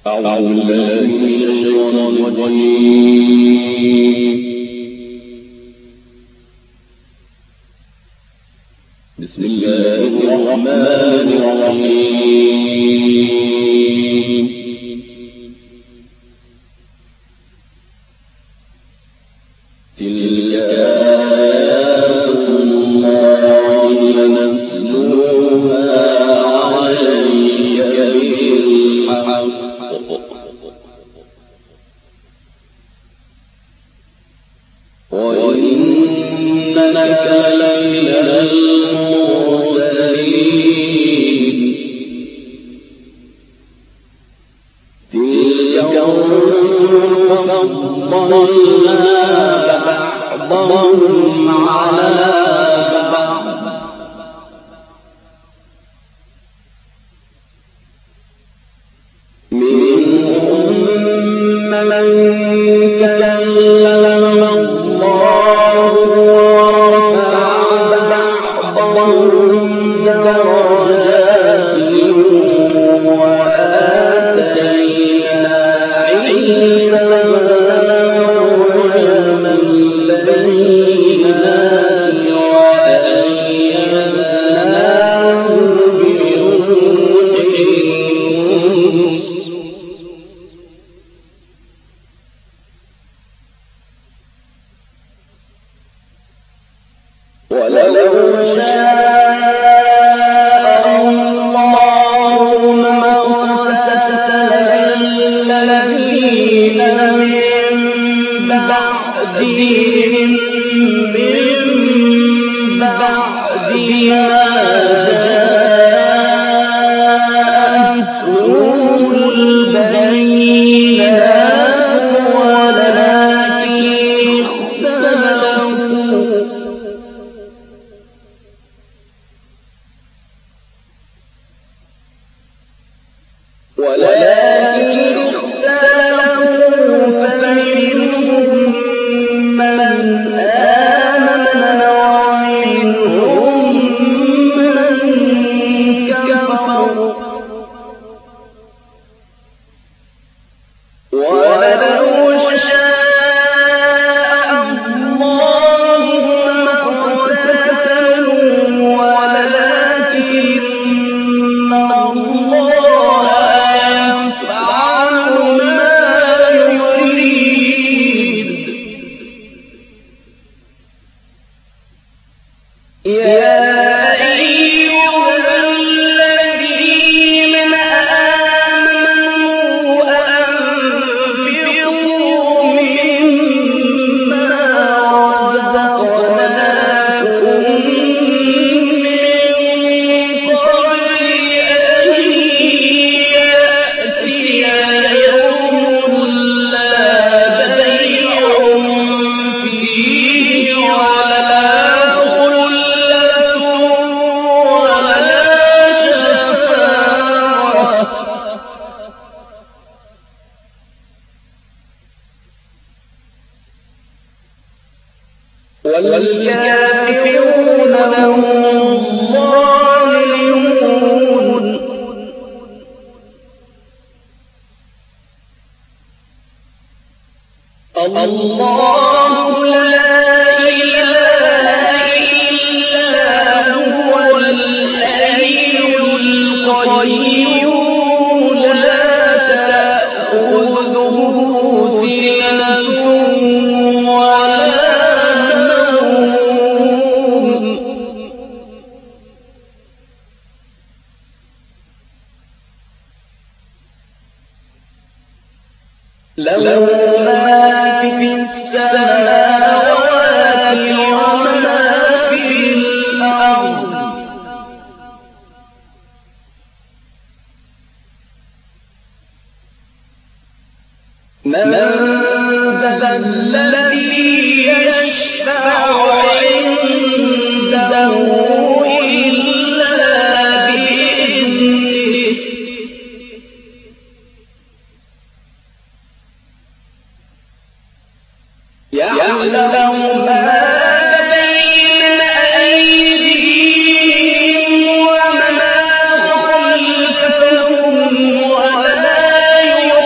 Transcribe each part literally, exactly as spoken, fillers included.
ولا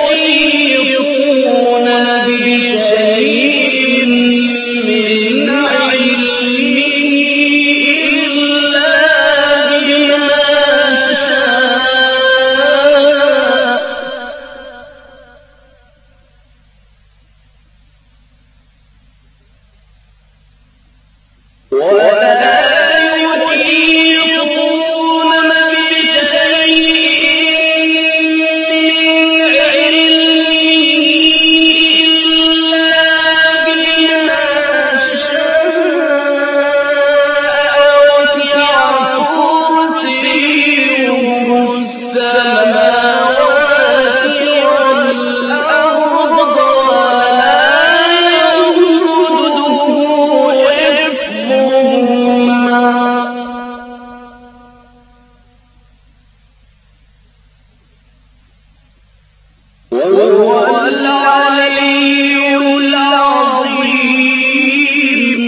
وهو العلي العظيم.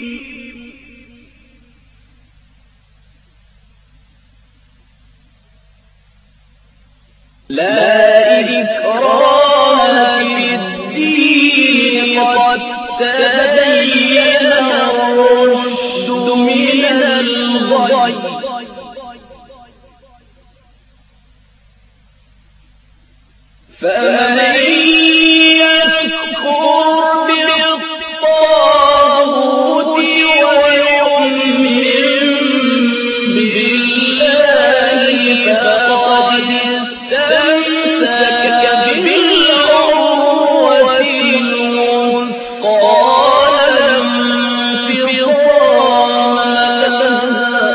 لا إكراه في الدين قد تبين الرشد من الغي فمن يكفر بالطاغوت ويؤمن بالله فقد استمسك بالعروة الوثقى لا انفصام لها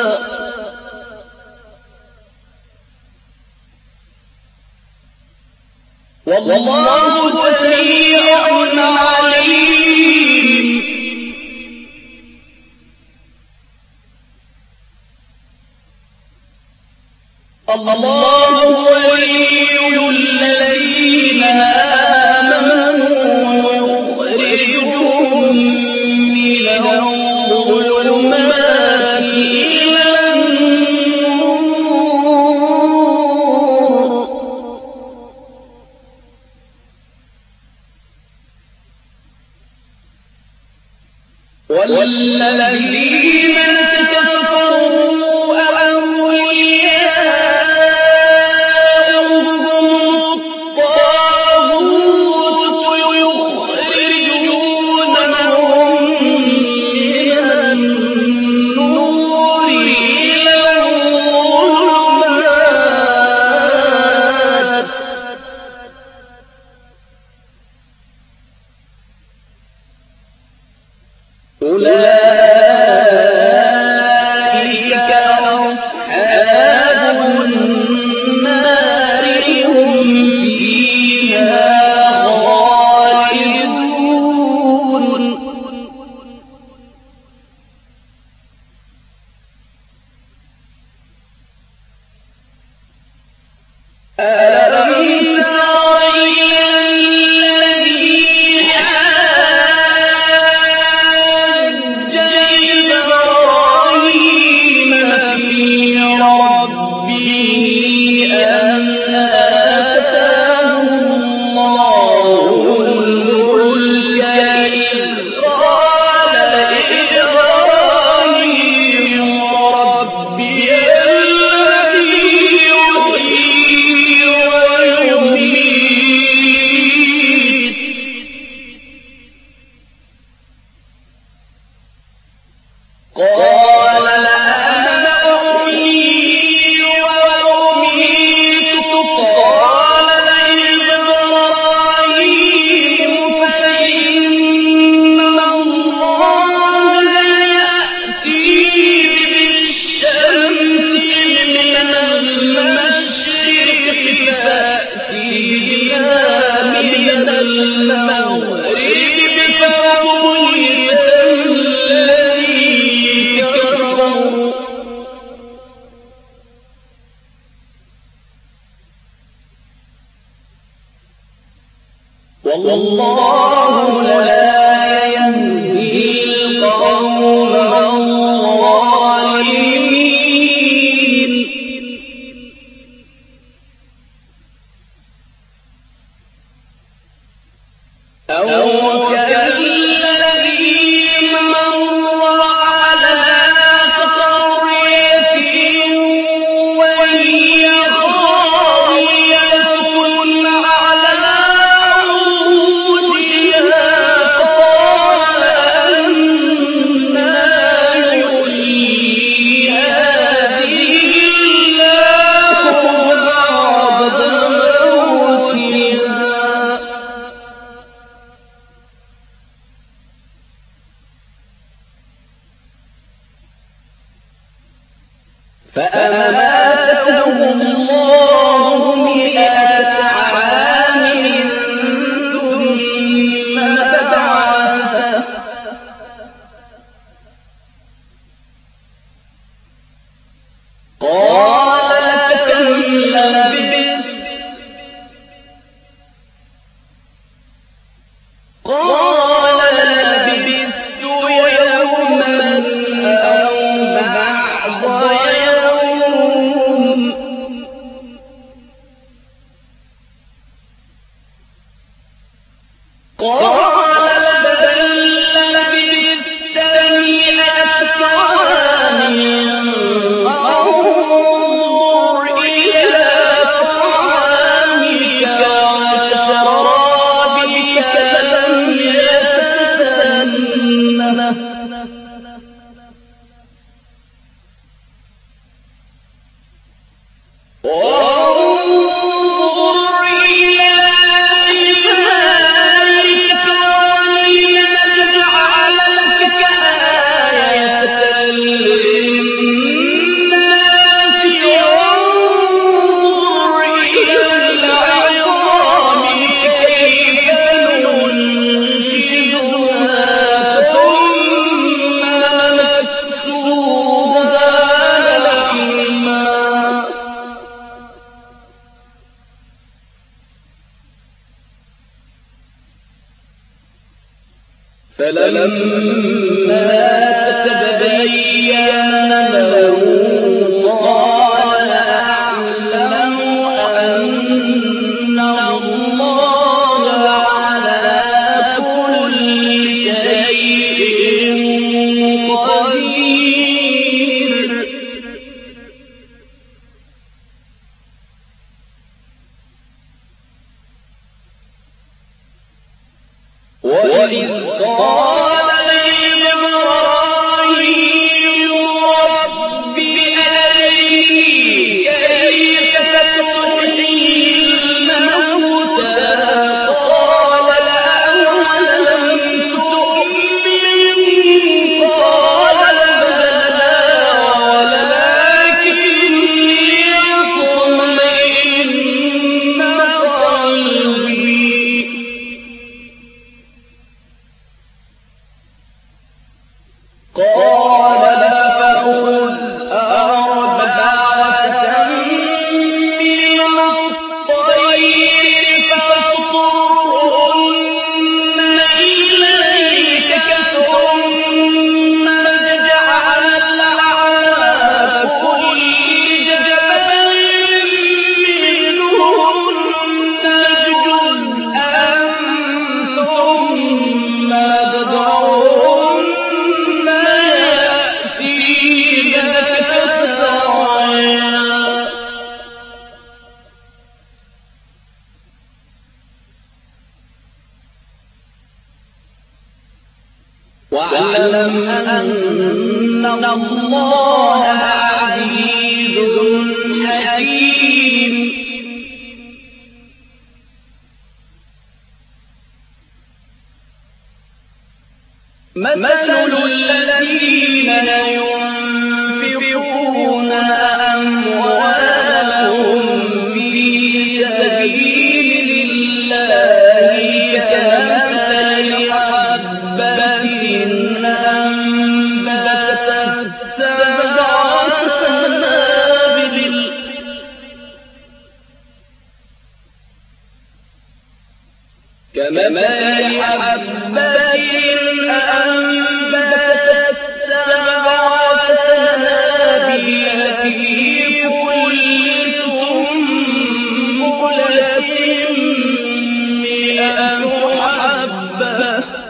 والله سميع عليم. الله ولي الذين آمنوا يخرجهم من الظلمات إلى النور والذين كفروا أولياؤهم الطاغوت يخرجونهم من النور إلى الظلمات أولئك أصحاب النار هم فيها خالدون. ألم تر إلى الذي حاج إبراهيم في ربه أن آتاه الله الملك إذ قال إبراهيم ربي الذي يحيي ويميت قال أنا أحيي وأميت قال إبراهيم فإن الله يأتي بالشمس من المشرق فأت بها من المغرب فبهت الذي كفر والله لا يهدي القوم الظالمين. أو كالذي مر على قرية وهي خاوية على عروشها قال أنى يحيي هذه الله بعد موتها واعلم أن الله عزيز حكيم. مثل الذين ينفقون أموالهم في سبيل الله كمثل حبة أنبتت سبع سنابل كمثل حبة أنبتت سبع سنابل في كل سنبلة مئة حبة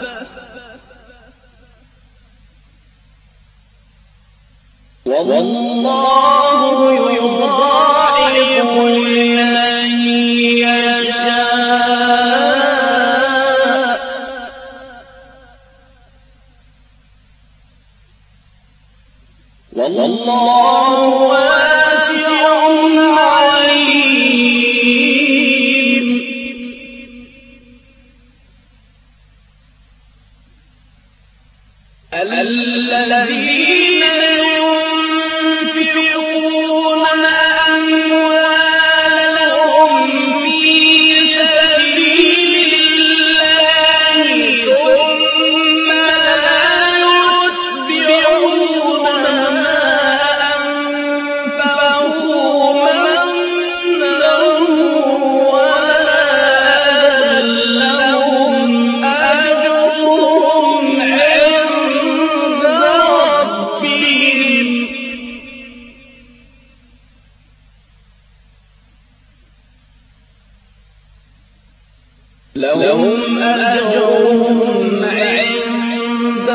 والله يضاعف لمن يشاء والله واسع عليم. الذين ينفقون أموالهم في لهم أجرهم عند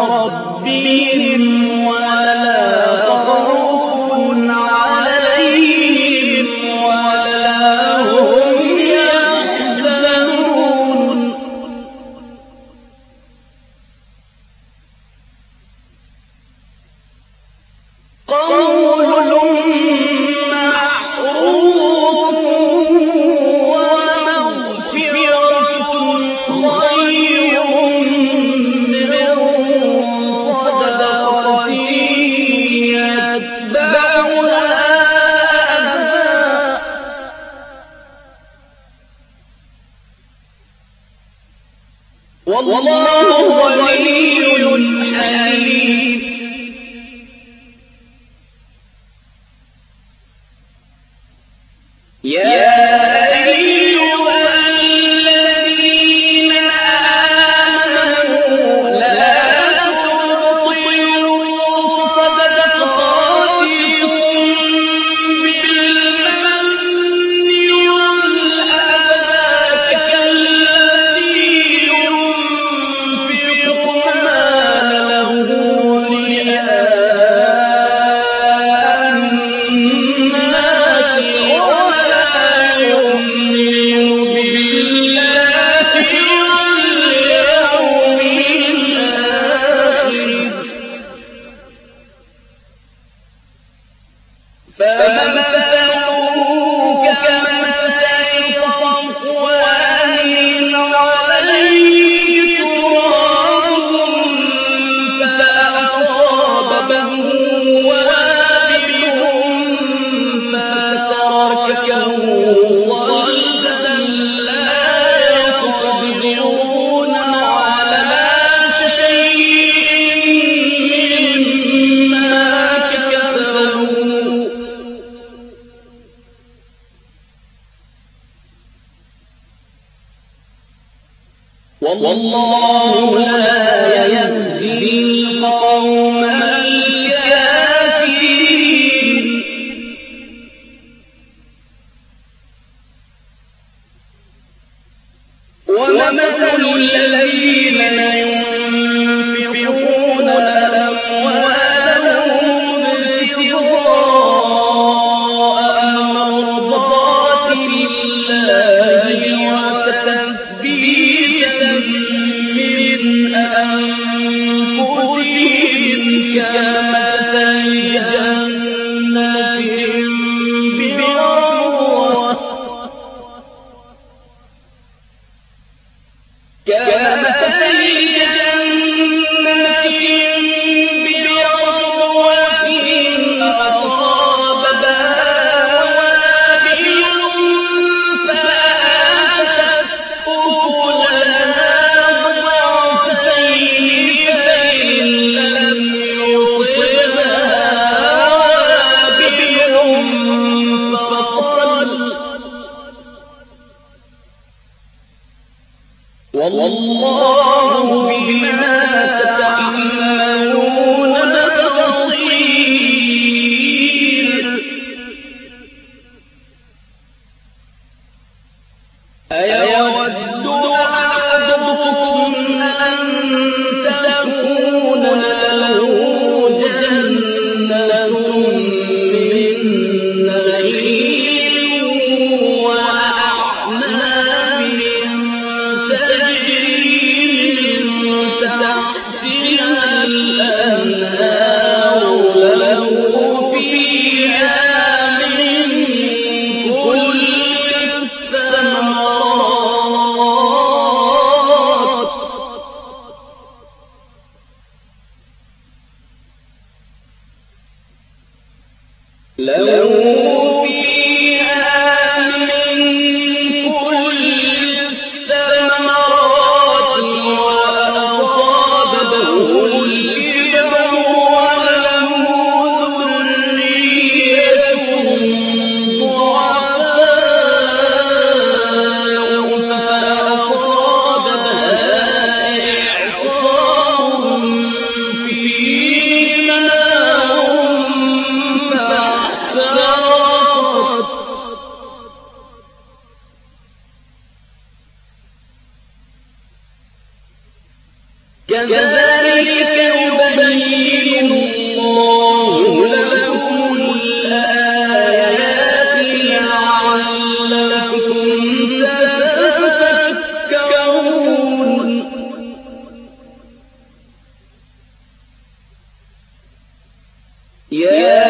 ربهم ولا خوف عليهم ولا هم يحزنون قول معروف ومغفرة خير من صدقة يتبعها أذى والله غني حليم يا أيها الذين آمنوا لا تبطلوا صدقاتكم بالمن والأذى كالذي ينفق ماله رئاء الناس ولا يؤمن بالله واليوم الآخر فمثله كمثل صفوان عليه تراب فأصابه وابل فتركه صلدا لا يقدرون على شيء مما كسبوا والله لا يهدي القوم الكافرين ومثل الذين ينفقون أموالهم ابتغاء مرضات الله وتثبيتا من أنفسهم كمثل جنة بربوة كمثل جنة بربوة أصابها وابل فآتت أكلها ضعفين فإن لم يصبها وابل فطل والله بما تعملون بصير أيود أحدكم أن تكون له جنة من نخيل وأعناب تجري من تحتها الأنهار له فيها من كل الثمرات له فيها من كل الثمرات وأصابه الكبر وله ذرية ضعفاء فأصابها إعصار فيه نار فاحترقت كذلك يبين الله لكم الآيات لعلكم تتفكرون يا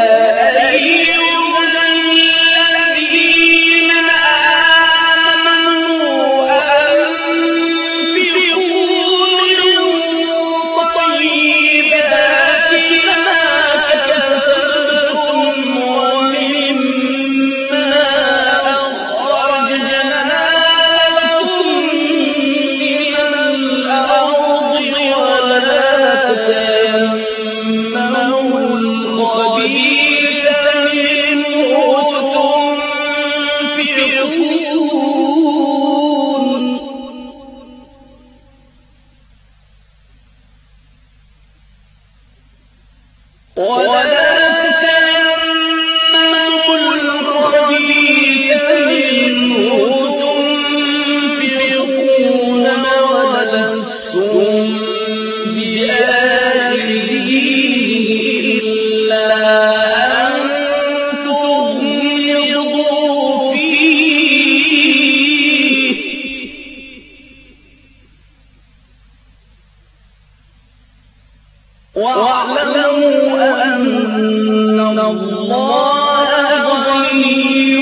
واعلموا أن الله غني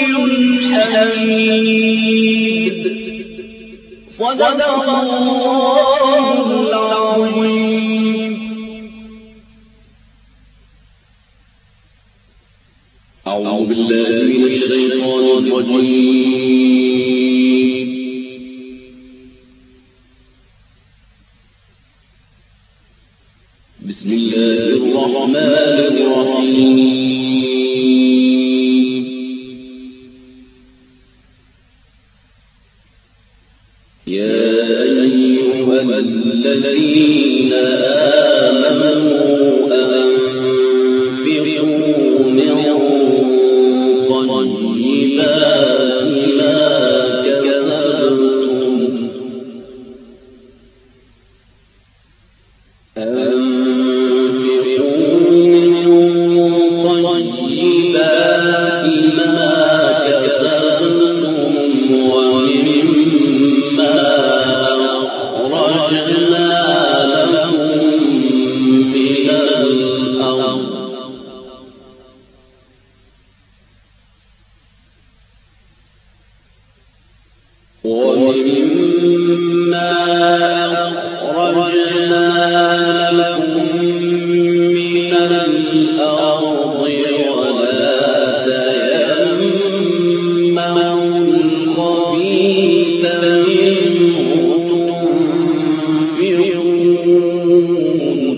حميد صدق الله العظيم. أعوذ بالله من الشيطان الرجيم. بسم الله الرحمن الرحيم. يا أيها الذين آمنوا أنفقوا من طيبات ما كسبتم ومما أخرجنا لكم من الأرض ولا تيمموا الخبيث منه تنفقون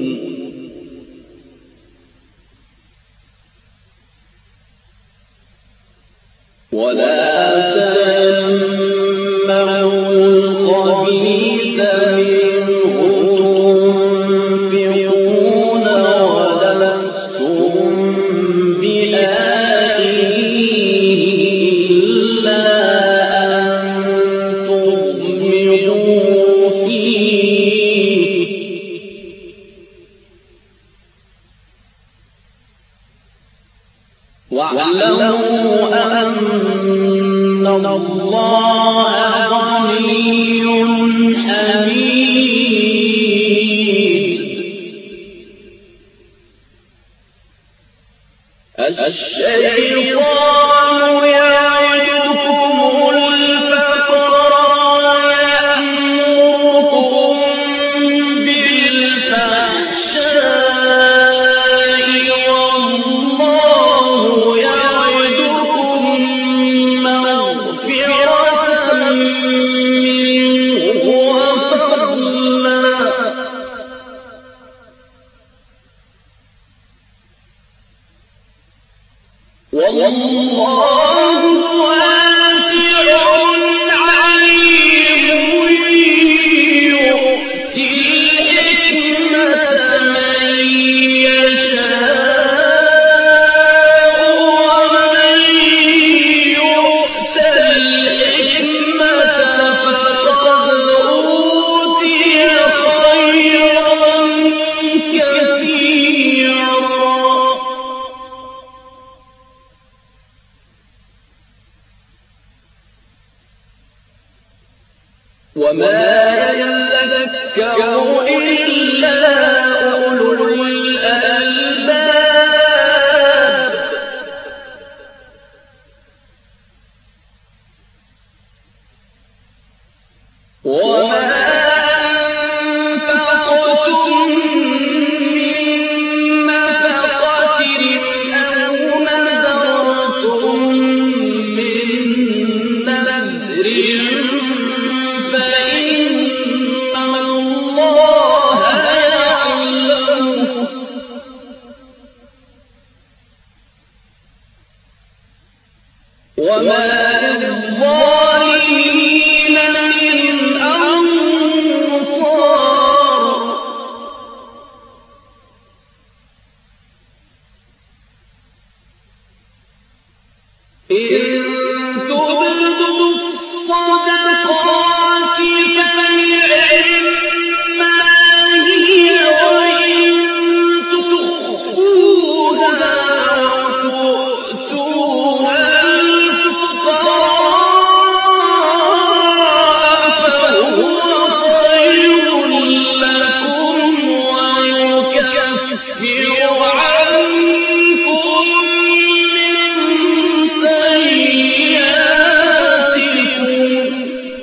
ولا واعلموا أن الله غني حميد. الشيطان يعدكم الفقر ويأمركم بالفحشاء والله يعدكم مغفرة منه وفضلا والله واسع عليم يؤتي الحكمة من يشاء ومن يؤت الحكمة فقد أوتي خيرا وما يذكر إلا أولو الألباب وما أنفقتم من نفقة أو نذرتم من نذر فإن الله يعلمه وما للظالمين من أنصار إن تبدوا الصدقات فنعما هي وإن تخفوها وتؤتوها الفقراء فهو خير لكم ويكفر عنكم من سيئاتكم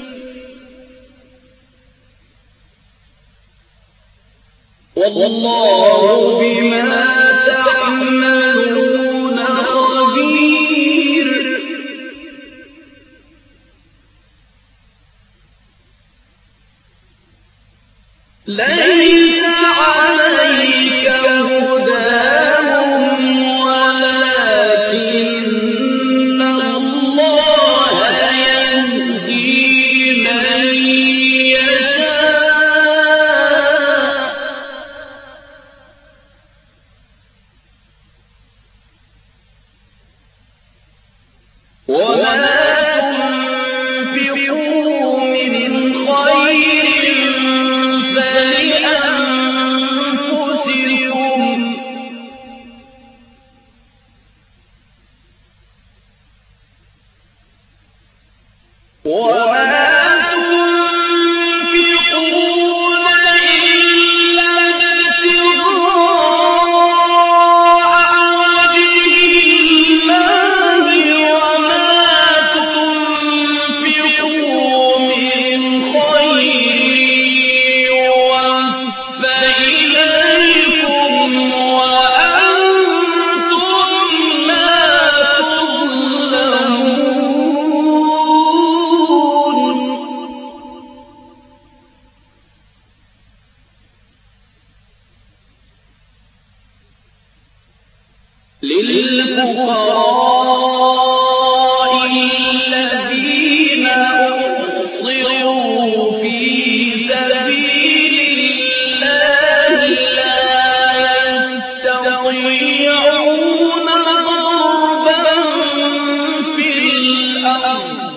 والله بما تعملون خبير ليس عليك هداهم ولكن الله يهدي من يشاء وما تنفقوا من خير فلأنفسكم وما تنفقون إلا ابتغاء وجه الله وما تنفقوا من خير يوفى إليكم وأنتم لا تظلمون للفقراء الذين أحصروا في سبيل الله لا يستطيعون ضربا في الأرض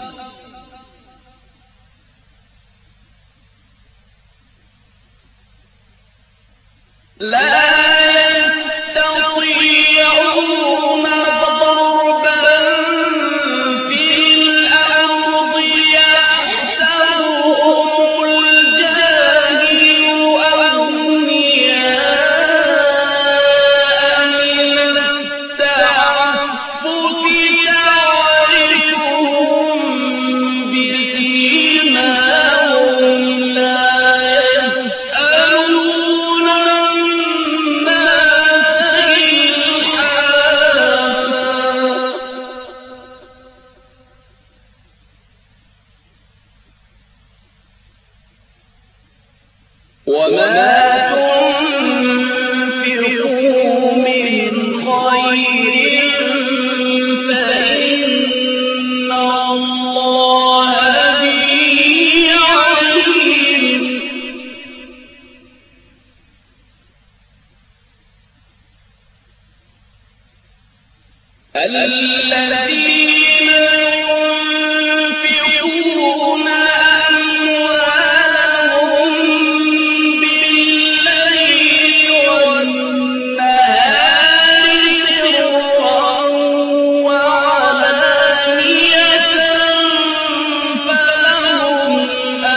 لا يستطيعون ضربا في الأرض يحسبهم الجاهل أغنياء من التعفف تعرفهم بسيماهم لا يسألون الناس إلحافا وما تنفقوا من خير فإن الله به عليم الذين ينفقون أموالهم بالليل والنهار سرا وعلانية فلهم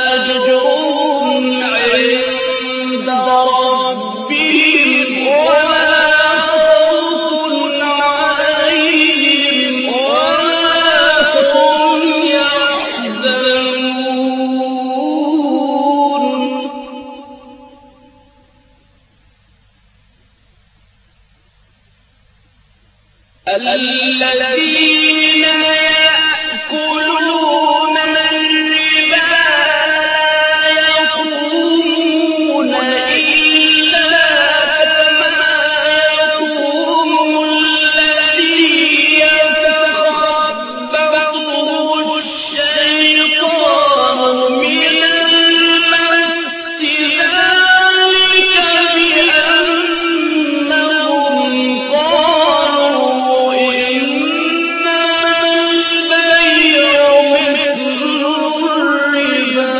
الذين يأكلون الربا لا يقومون إلا كما يقوم الذي يتخبطه الشيطان من المس، ذلك بأنهم قالوا إنما البيع مثل الربا.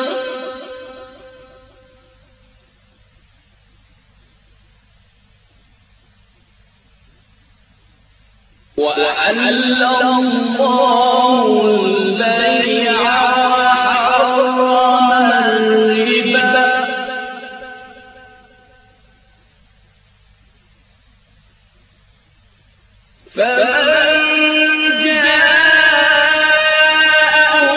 وأحل الله البيع وحرم الربا، فمن جاءه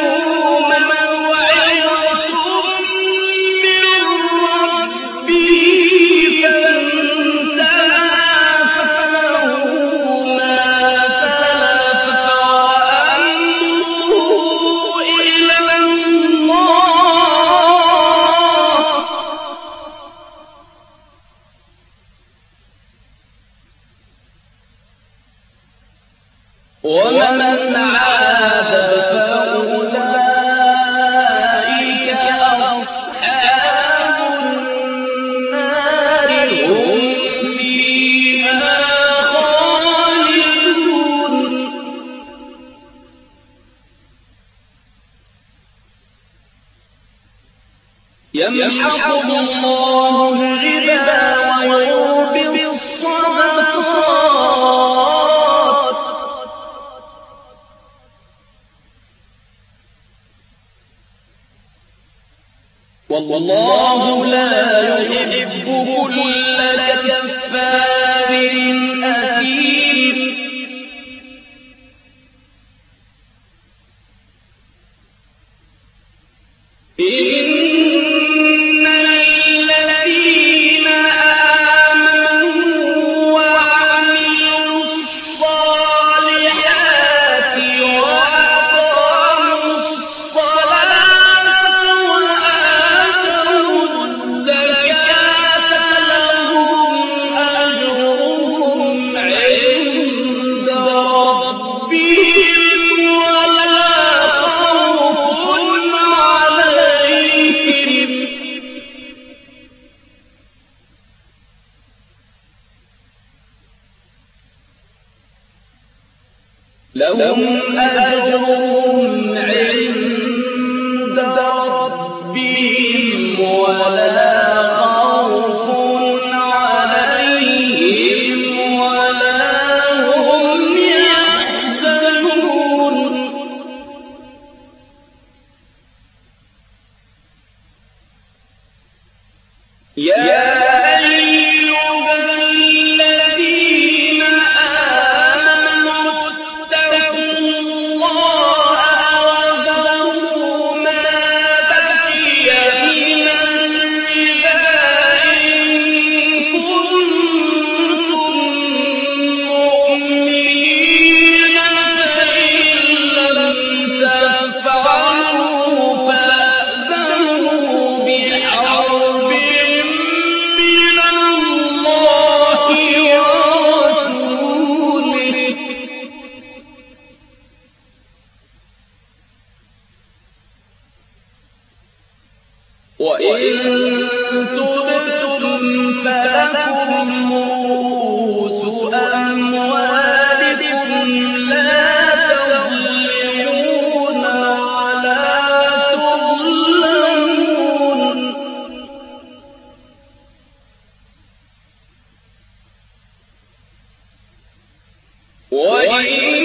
موعظة من ربه فانتهى فله ما سلف وأمره إلى الله، ومن عاد فأولئك أصحاب النار هم فيها خالدون. يمحق الله الربا ويربي الصدقات، والله لا يحب كل كفار أثيم. إن الذين آمنوا وعملوا الصالحات وأقاموا الصلاة وآتوا الزكاة لهم أجرهم عند ربهم ولا خوف عليهم لهم أجرهم عند ربهم ولا خوف عليهم ولا هم يحزنون. يا أيها الذين آمنوا اتقوا الله وذروا ما بقي من الربا إن كنتم مؤمنين، فإن لم تفعلوا فأذنوا بحرب من الله ورسوله. وإن تبتم فلكم رؤوس أموالكم لا تظلمون ولا تظلمون. وإن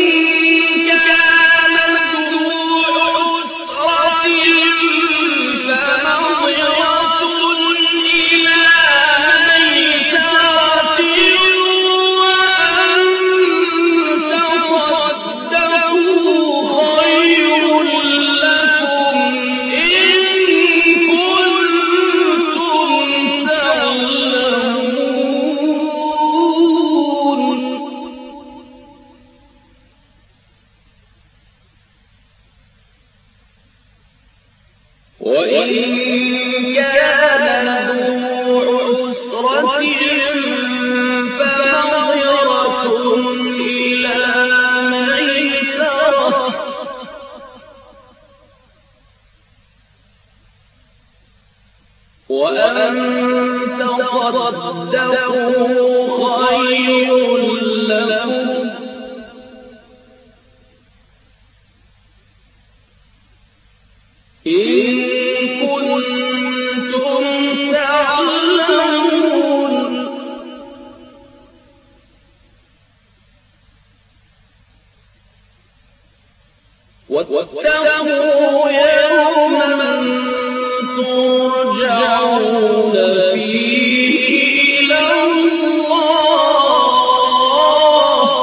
كانت ذو عسرة فنظرة إلى ميسرة، وإن كان ذو عسرة فنظرة إلى ميسرة وأن تصدقوا خير لكم إن كنتم تعلمون واتقوا يوما ترجعون فيه إلى الله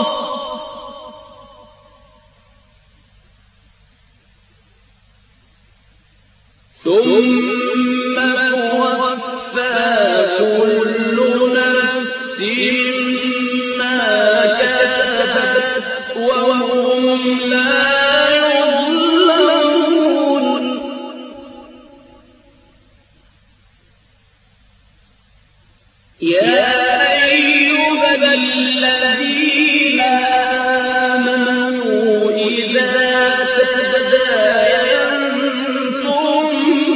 ثم توفى كل نفس ما كسبت وهم لا يظلمون يا أيها الذين آمنوا إذا تداينتم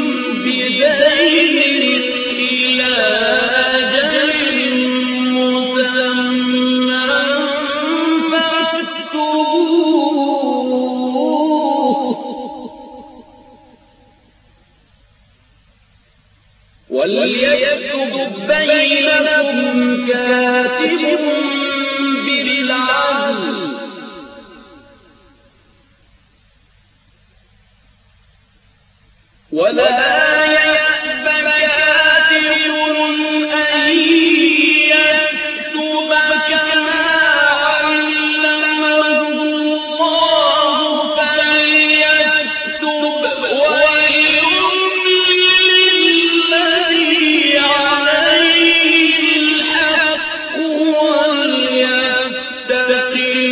بدين إلى أجل مسمى فاكتبوه وليكتب بينكم كاتب بالعدل ولا يأب كاتب أن يكتب كما علمه الله فليكتب وليملل الذي عليه الحق وليتق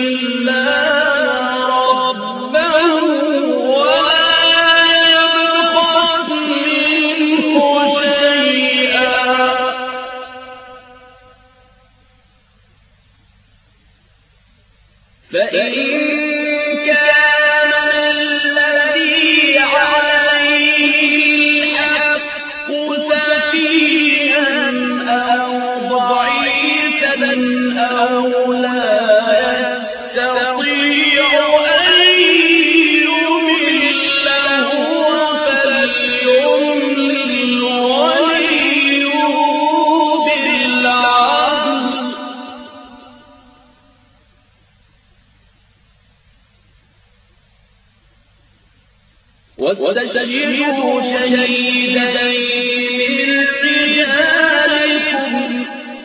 الله ربه ولا يبخس منه شيئا فإن كان الذي عليه الحق سفيها أو ضعيفا أو لا يستطيع أن يمل هو فليملل وليه بالعدل واستشهدوا شهيدين من رجالكم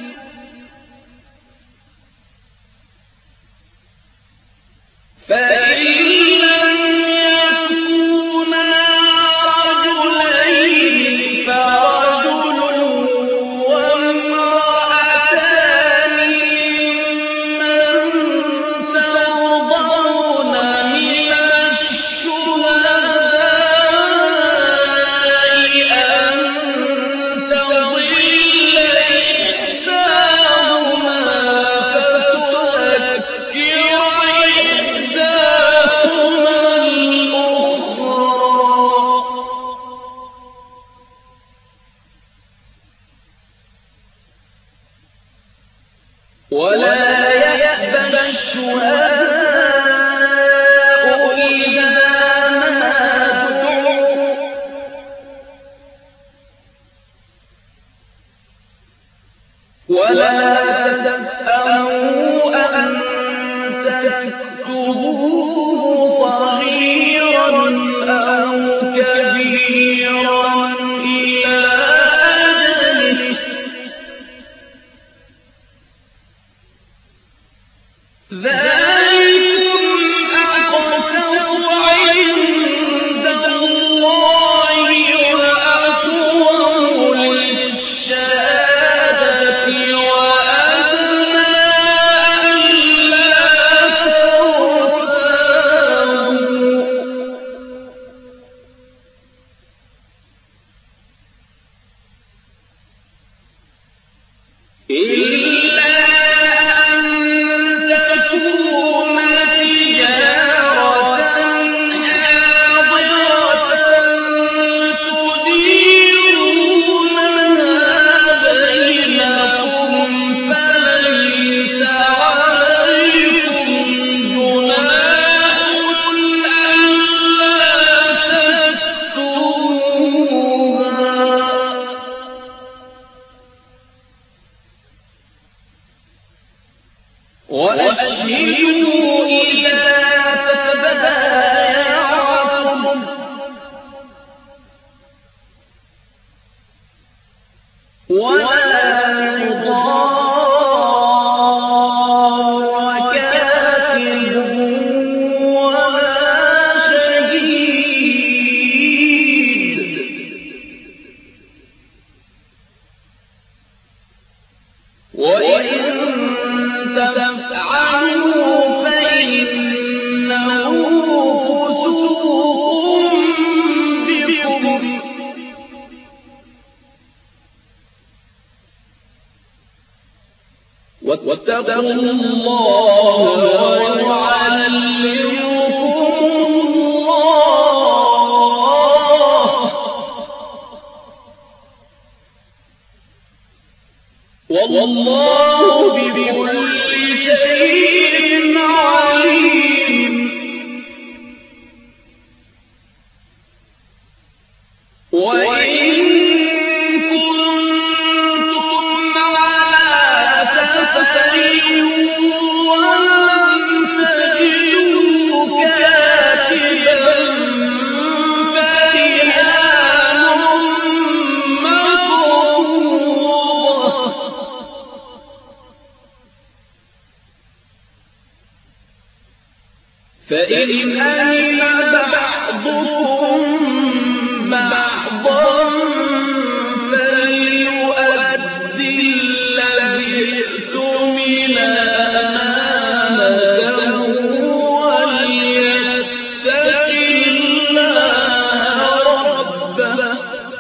فإن لم يكونا رجلين فرجل وامرأتان ممن ترضون من الشهداء أن تضل إحداهما فتذكر إحداهما الأخرى ولا يأبى الشهداء إذا ما دعوا ولا تسأموا أن تكتبوه صغيرا أو كبيرا إلى أجله ذلكم أقسط عند الله وأقوم للشهادة وأدنى إلا أن تكون تجارة حاضرة تديرونها بينكم فليس عليكم جناح ألا تكتبوها وأشهدوا إذا تبايعتم ولا يضار كاتب ولا شهيد وإن تفعلوا فإنه فسوق بكم واتقوا الله ويعلمكم الله والله بكل شيء عليم وإن كنتم على سفر ولم تجدوا كاتبا فرهان مقبوضة فإن أمن بعضكم بعضا فليؤدي الذي اؤتمن أمانته وليتق الله ربه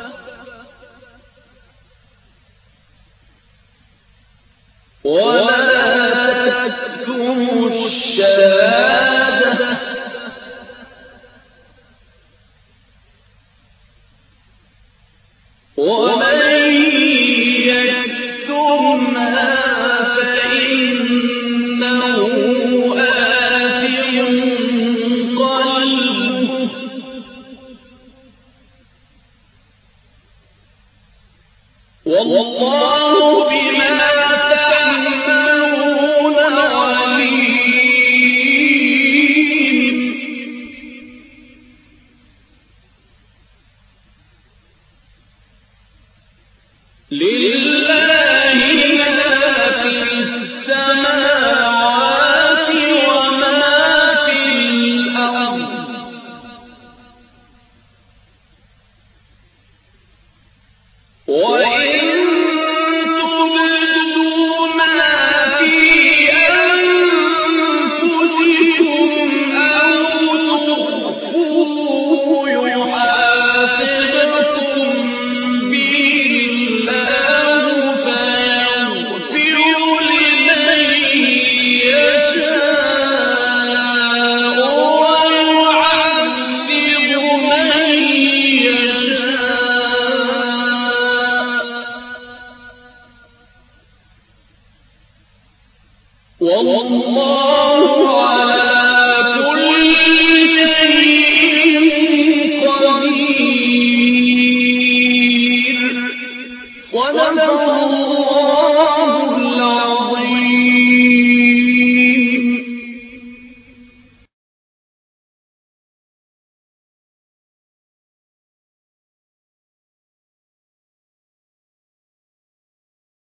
ولا تكتموا الشهادة ومن يكتمها فإنه آثم قلبه والله بما تعملون عليم لله ما في السماوات وما في الأرض وإن تبدوا ما في أنفسكم أو تخفوه يحاسبكم به الله فيغفر لمن يشاء ويعذب من يشاء والله على كل شيء قدير صدق الله